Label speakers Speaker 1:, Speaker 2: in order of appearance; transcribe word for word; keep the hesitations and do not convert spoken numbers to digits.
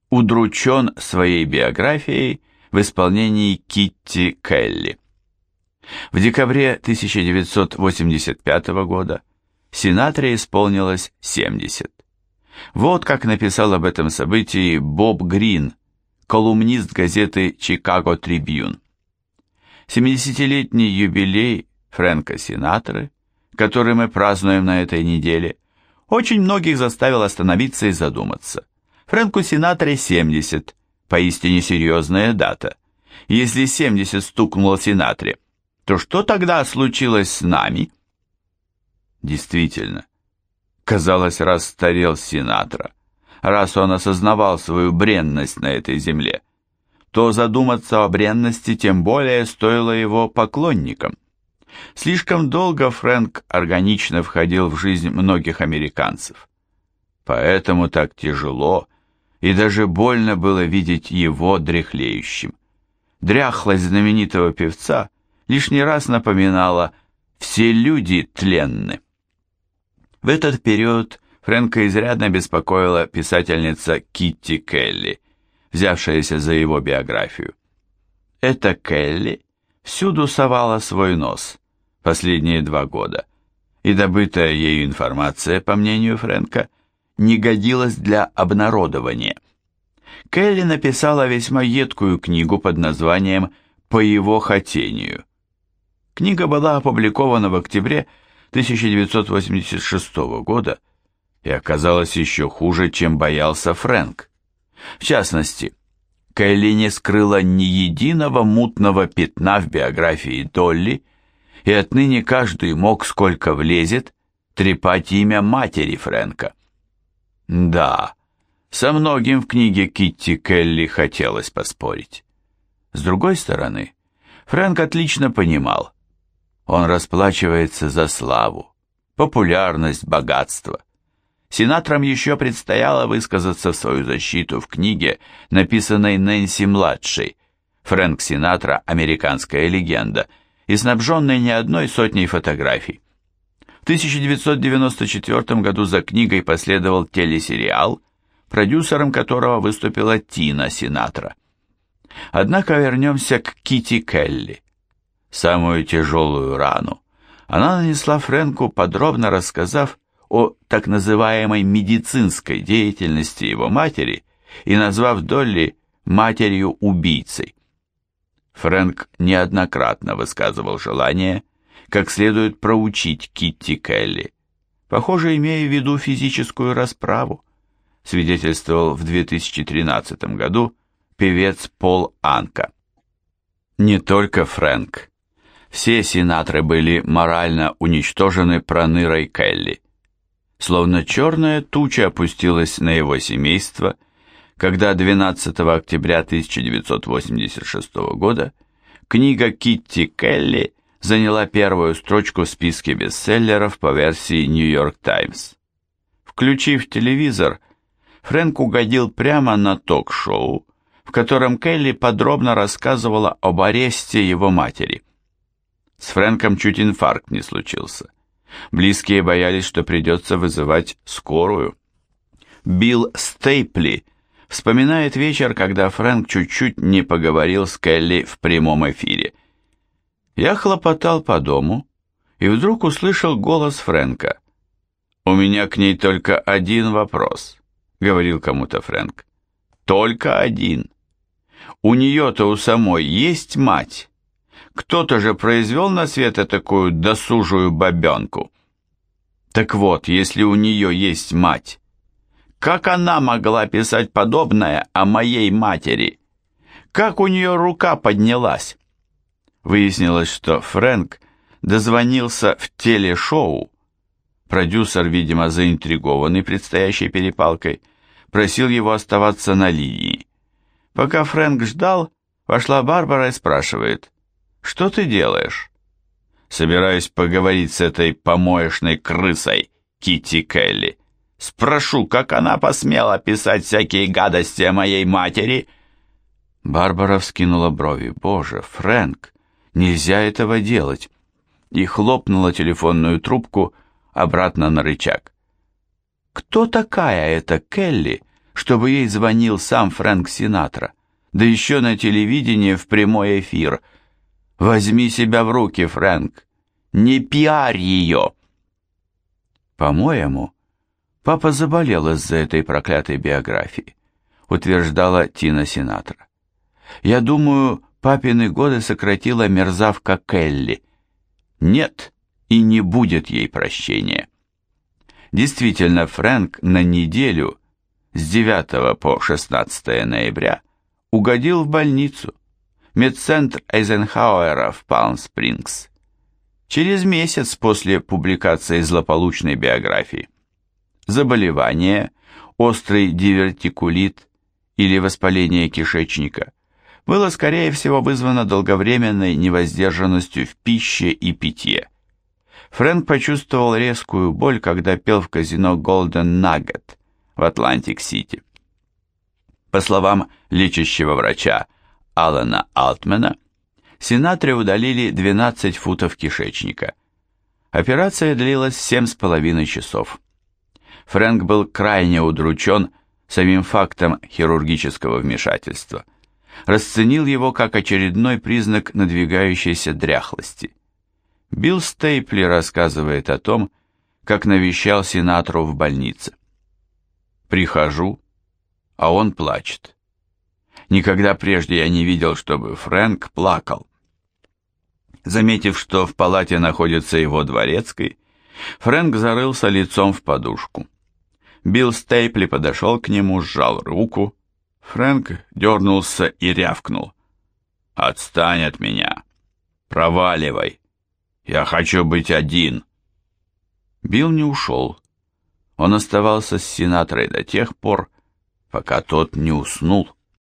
Speaker 1: удручен своей биографией в исполнении Китти Келли. В декабре тысяча девятьсот восемьдесят пятого года Синатре исполнилось семьдесят. Вот как написал об этом событии Боб Грин, колумнист газеты «Чикаго Трибьюн». семидесятилетний юбилей Фрэнка Синатры, который мы празднуем на этой неделе, очень многих заставил остановиться и задуматься. Фрэнку Синатре семьдесят, поистине серьезная дата. Если семьдесят стукнуло Синатре, то что тогда случилось с нами? Действительно, казалось, раз старел Синатра, раз он осознавал свою бренность на этой земле, то задуматься о бренности тем более стоило его поклонникам. Слишком долго Фрэнк органично входил в жизнь многих американцев. Поэтому так тяжело и даже больно было видеть его дряхлеющим. Дряхлость знаменитого певца лишний раз напоминала: все люди тленны. В этот период Фрэнка изрядно беспокоила писательница Китти Келли, взявшаяся за его биографию. Эта Келли всюду совала свой нос последние два года, и добытая ею информация, по мнению Фрэнка, не годилась для обнародования. Келли написала весьма едкую книгу под названием «По его хотению». Книга была опубликована в октябре тысяча девятьсот восемьдесят шестого года и оказалась еще хуже, чем боялся Фрэнк. В частности, Келли не скрыла ни единого мутного пятна в биографии Долли, и отныне каждый мог, сколько влезет, трепать имя матери Фрэнка. Да, со многим в книге Китти Келли хотелось поспорить. С другой стороны, Фрэнк отлично понимал, он расплачивается за славу, популярность, богатство. Сенаторам еще предстояло высказаться в свою защиту в книге, написанной Нэнси-младшей «Фрэнк Синатра. Американская легенда», и снабженной не одной сотней фотографий. В тысяча девятьсот девяносто четвёртом году за книгой последовал телесериал, продюсером которого выступила Тина Синатра. Однако вернемся к Китти Келли. Самую тяжелую рану она нанесла Фрэнку, подробно рассказав о так называемой медицинской деятельности его матери и назвав Долли матерью-убийцей. Фрэнк неоднократно высказывал желание как следует проучить Китти Келли, похоже, имея в виду физическую расправу, свидетельствовал в две тысячи тринадцатом году певец Пол Анка. Не только Фрэнк. Все Синатры были морально уничтожены пронырой Келли. Словно черная туча опустилась на его семейство, когда двенадцатого октября тысяча девятьсот восемьдесят шестого года книга Китти Келли заняла первую строчку в списке бестселлеров по версии New York Times. Включив телевизор, Фрэнк угодил прямо на ток-шоу, в котором Келли подробно рассказывала об аресте его матери. С Фрэнком чуть инфаркт не случился. Близкие боялись, что придется вызывать скорую. Билл Стейпли вспоминает вечер, когда Фрэнк чуть-чуть не поговорил с Келли в прямом эфире. «Я хлопотал по дому и вдруг услышал голос Фрэнка. «У меня к ней только один вопрос», — говорил кому-то Фрэнк. «Только один. У нее-то у самой есть мать. Кто-то же произвел на свет такую досужую бабенку. Так вот, если у нее есть мать, как она могла писать подобное о моей матери? Как у нее рука поднялась?» Выяснилось, что Фрэнк дозвонился в телешоу. Продюсер, видимо, заинтригованный предстоящей перепалкой, просил его оставаться на линии. Пока Фрэнк ждал, вошла Барбара и спрашивает: «Что ты делаешь?» «Собираюсь поговорить с этой помоечной крысой, Китти Келли. Спрошу, как она посмела писать всякие гадости о моей матери?» Барбара вскинула брови. «Боже, Фрэнк, нельзя этого делать!» И хлопнула телефонную трубку обратно на рычаг. «Кто такая эта Келли, чтобы ей звонил сам Фрэнк Синатра, да еще на телевидении в прямой эфир. Возьми себя в руки, Фрэнк, не пиарь ее. По-моему, папа заболел из-за этой проклятой биографии, утверждала Тина Синатра. Я думаю, папины годы сократила мерзавка Келли. Нет, и не будет ей прощения. Действительно, Фрэнк на неделю с девятого по шестнадцатое ноября угодил в больницу, медцентр Эйзенхауэра в Палм-Спрингс. Через месяц после публикации злополучной биографии. Заболевание, острый дивертикулит или воспаление кишечника было, скорее всего, вызвано долговременной невоздержанностью в пище и питье. Фрэнк почувствовал резкую боль, когда пел в казино Golden Nugget в Атлантик-Сити. По словам лечащего врача Алана Алтмана, Синатре удалили двенадцать футов кишечника. Операция длилась семь с половиной часов. Фрэнк был крайне удручен самим фактом хирургического вмешательства. Расценил его как очередной признак надвигающейся дряхлости. Билл Стейпли рассказывает о том, как навещал Синатру в больнице. «Прихожу, а он плачет. Никогда прежде я не видел, чтобы Фрэнк плакал. Заметив, что в палате находится его дворецкий, Фрэнк зарылся лицом в подушку. Билл Стейпли подошел к нему, сжал руку. Фрэнк дернулся и рявкнул. «Отстань от меня! Проваливай! Я хочу быть один!» Билл не ушел. Он оставался с Синатрой до тех пор, пока тот не уснул.